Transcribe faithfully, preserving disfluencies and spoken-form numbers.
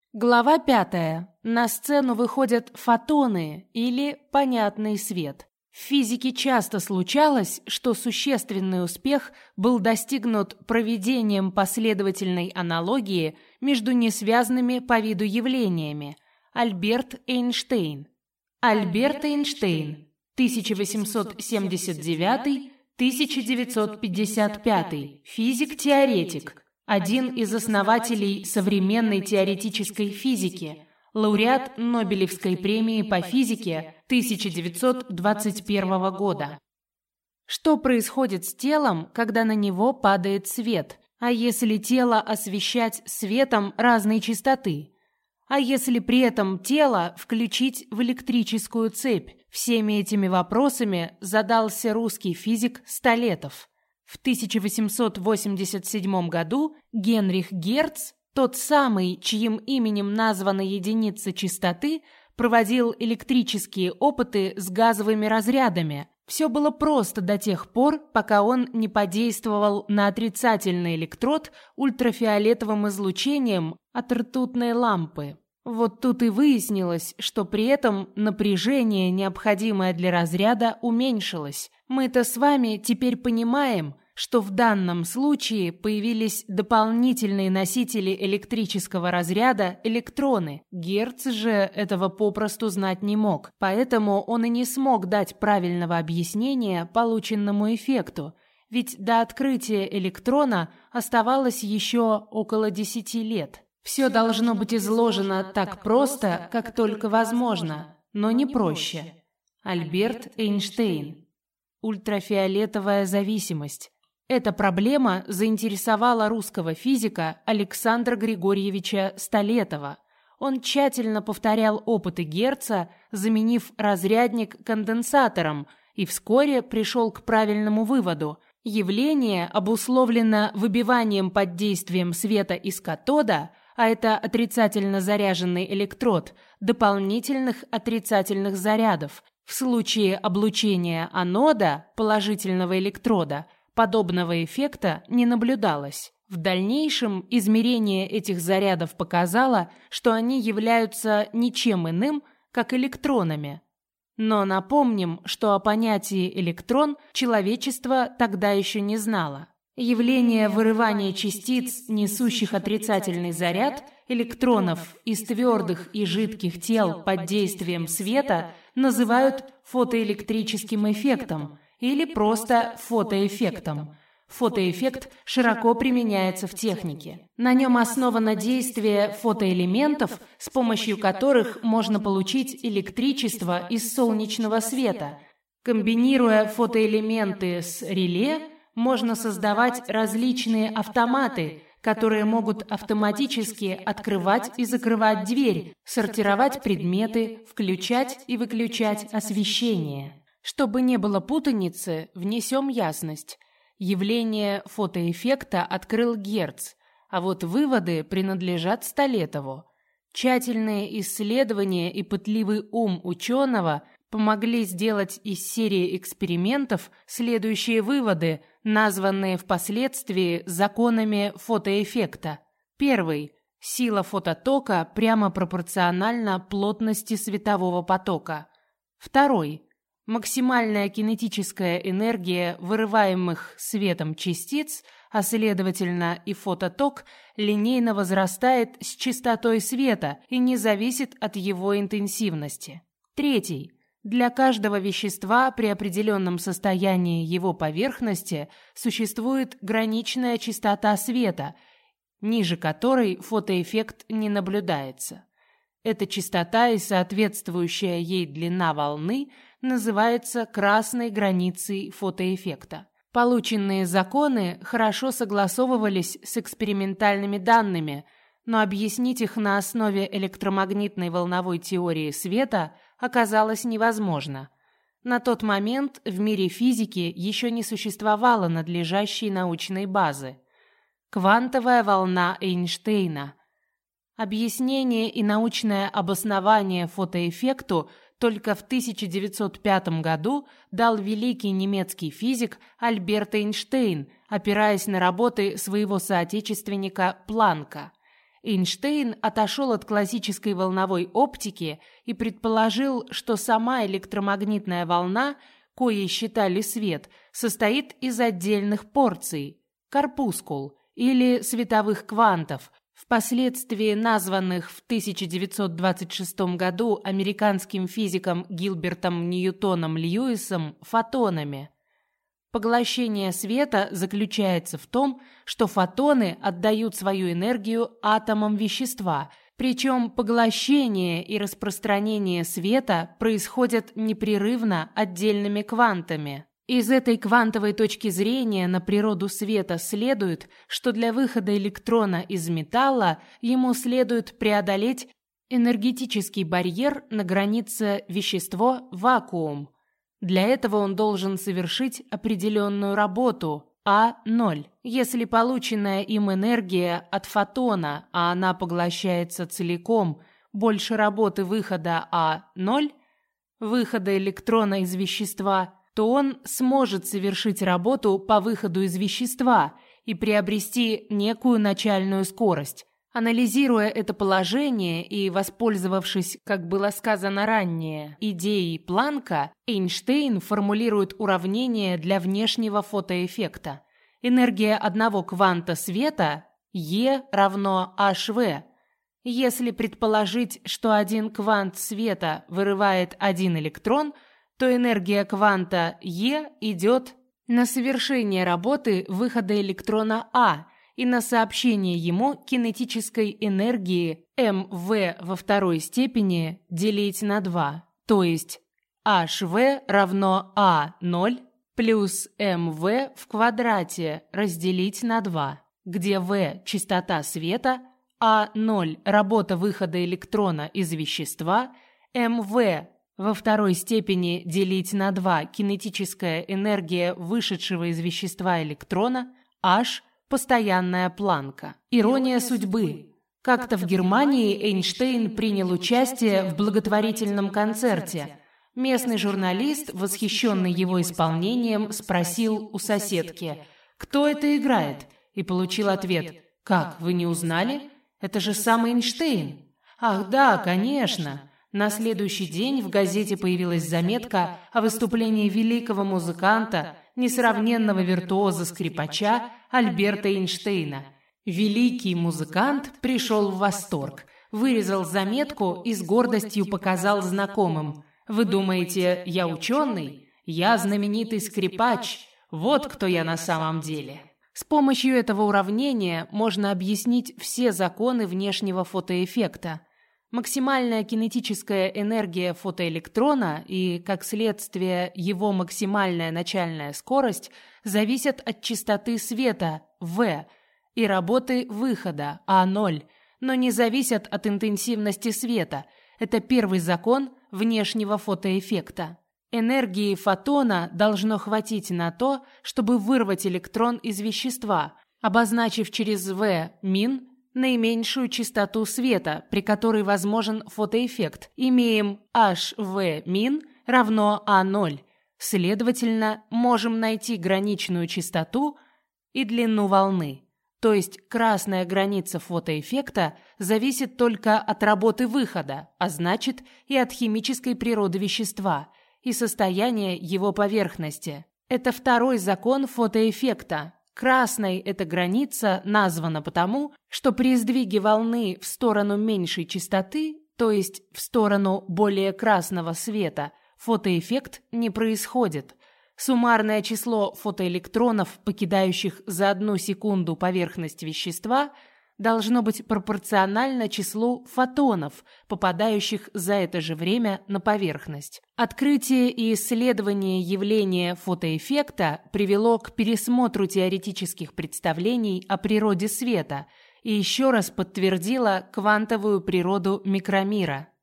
Глава пятая. На сцену выходят фотоны или понятный свет. В физике часто случалось, что существенный успех был достигнут проведением последовательной аналогии между несвязанными по виду явлениями. Альберт Эйнштейн. Альберт Эйнштейн. тысяча восемьсот семьдесят девятый — тысяча девятьсот пятьдесят пятый. Физик-теоретик. Один из основателей современной теоретической физики. Лауреат Нобелевской премии по физике тысяча девятьсот двадцать первого года. Что происходит с телом, когда на него падает свет? А если тело освещать светом разной частоты? А если при этом тело включить в электрическую цепь? Всеми этими вопросами задался русский физик Столетов. В тысяча восемьсот восемьдесят седьмом году Генрих Герц, тот самый, чьим именем названа единица частоты, проводил электрические опыты с газовыми разрядами. Все было просто до тех пор, пока он не подействовал на отрицательный электрод ультрафиолетовым излучением от ртутной лампы. Вот тут и выяснилось, что при этом напряжение, необходимое для разряда, уменьшилось. Мы-то с вами теперь понимаем, что в данном случае появились дополнительные носители электрического разряда – электроны. Герц же этого попросту знать не мог, поэтому он и не смог дать правильного объяснения полученному эффекту, ведь до открытия электрона оставалось еще около десяти лет. Все должно быть изложено так просто, как только возможно, но не проще. Альберт Эйнштейн. Ультрафиолетовая зависимость. Эта проблема заинтересовала русского физика Александра Григорьевича Столетова. Он тщательно повторял опыты Герца, заменив разрядник конденсатором, и вскоре пришел к правильному выводу. Явление обусловлено выбиванием под действием света из катода, а это отрицательно заряженный электрод, дополнительных отрицательных зарядов. В случае облучения анода, положительного электрода, подобного эффекта не наблюдалось. В дальнейшем измерение этих зарядов показало, что они являются ничем иным, как электронами. Но напомним, что о понятии электрон человечество тогда еще не знало. Явление вырывания частиц, несущих отрицательный заряд, электронов из твердых и жидких тел под действием света называют фотоэлектрическим эффектом или просто фотоэффектом. Фотоэффект широко применяется в технике. На нем основано действие фотоэлементов, с помощью которых можно получить электричество из солнечного света. Комбинируя фотоэлементы с реле, можно создавать различные автоматы, которые могут автоматически открывать и закрывать дверь, сортировать предметы, включать и выключать освещение. Чтобы не было путаницы, внесем ясность. Явление фотоэффекта открыл Герц, а вот выводы принадлежат Столетову. Тщательные исследования и пытливый ум ученого помогли сделать из серии экспериментов следующие выводы, названные впоследствии законами фотоэффекта. Первый. Сила фототока прямо пропорциональна плотности светового потока. Второй. Максимальная кинетическая энергия вырываемых светом частиц, а следовательно и фототок, линейно возрастает с частотой света и не зависит от его интенсивности. Третий. Для каждого вещества при определенном состоянии его поверхности существует граничная частота света, ниже которой фотоэффект не наблюдается. Эта частота и соответствующая ей длина волны называется красной границей фотоэффекта. Полученные законы хорошо согласовывались с экспериментальными данными, но объяснить их на основе электромагнитной волновой теории света оказалось невозможно. На тот момент в мире физики еще не существовало надлежащей научной базы. Квантовая волна Эйнштейна. Объяснение и научное обоснование фотоэффекту только в тысяча девятьсот пятом году дал великий немецкий физик Альберт Эйнштейн, опираясь на работы своего соотечественника Планка. Эйнштейн отошел от классической волновой оптики и предположил, что сама электромагнитная волна, коей считали свет, состоит из отдельных порций – корпускул или световых квантов, впоследствии названных в тысяча девятьсот двадцать шестом году американским физиком Гилбертом Ньютоном Льюисом фотонами. Поглощение света заключается в том, что фотоны отдают свою энергию атомам вещества, причем поглощение и распространение света происходят непрерывно отдельными квантами. Из этой квантовой точки зрения на природу света следует, что для выхода электрона из металла ему следует преодолеть энергетический барьер на границе вещество-вакуум. Для этого он должен совершить определенную работу А ноль. Если полученная им энергия от фотона, а она поглощается целиком, больше работы выхода А ноль, выхода электрона из вещества, то он сможет совершить работу по выходу из вещества и приобрести некую начальную скорость. Анализируя это положение и воспользовавшись, как было сказано ранее, идеей Планка, Эйнштейн формулирует уравнение для внешнего фотоэффекта. Энергия одного кванта света E равно эйч-ви. Если предположить, что один квант света вырывает один электрон, то энергия кванта E идет на совершение работы выхода электрона А и на сообщение ему кинетической энергии эм-вэ во второй степени делить на два, то есть эйч-ви равно А ноль плюс эм-вэ в квадрате разделить на два, где В – частота света, А ноль – работа выхода электрона из вещества, эм-вэ во второй степени делить на два – кинетическая энергия вышедшего из вещества электрона, H – постоянная Планка. Ирония судьбы. Как-то в Германии Эйнштейн принял участие в благотворительном концерте. Местный журналист, восхищенный его исполнением, спросил у соседки: «Кто это играет?» И получил ответ: «Как, вы не узнали? Это же сам Эйнштейн». «Ах да, конечно». На следующий день в газете появилась заметка о выступлении великого музыканта, несравненного виртуоза-скрипача Альберта Эйнштейна. Великий музыкант пришел в восторг, вырезал заметку и с гордостью показал знакомым: «Вы думаете, я ученый? Я знаменитый скрипач. Вот кто я на самом деле». С помощью этого уравнения можно объяснить все законы внешнего фотоэффекта. Максимальная кинетическая энергия фотоэлектрона и, как следствие, его максимальная начальная скорость зависят от частоты света В и работы выхода А ноль, но не зависят от интенсивности света. Это первый закон внешнего фотоэффекта. Энергии фотона должно хватить на то, чтобы вырвать электрон из вещества, обозначив через В мин наименьшую частоту света, при которой возможен фотоэффект. Имеем эйч-ви мин равно А ноль. Следовательно, можем найти граничную частоту и длину волны. То есть красная граница фотоэффекта зависит только от работы выхода, а значит и от химической природы вещества и состояния его поверхности. Это второй закон фотоэффекта. Красной эта граница названа потому, что при сдвиге волны в сторону меньшей частоты, то есть в сторону более красного света, фотоэффект не происходит. Суммарное число фотоэлектронов, покидающих за одну секунду поверхность вещества, должно быть пропорционально числу фотонов, попадающих за это же время на поверхность. Открытие и исследование явления фотоэффекта привело к пересмотру теоретических представлений о природе света и еще раз подтвердило квантовую природу микромира.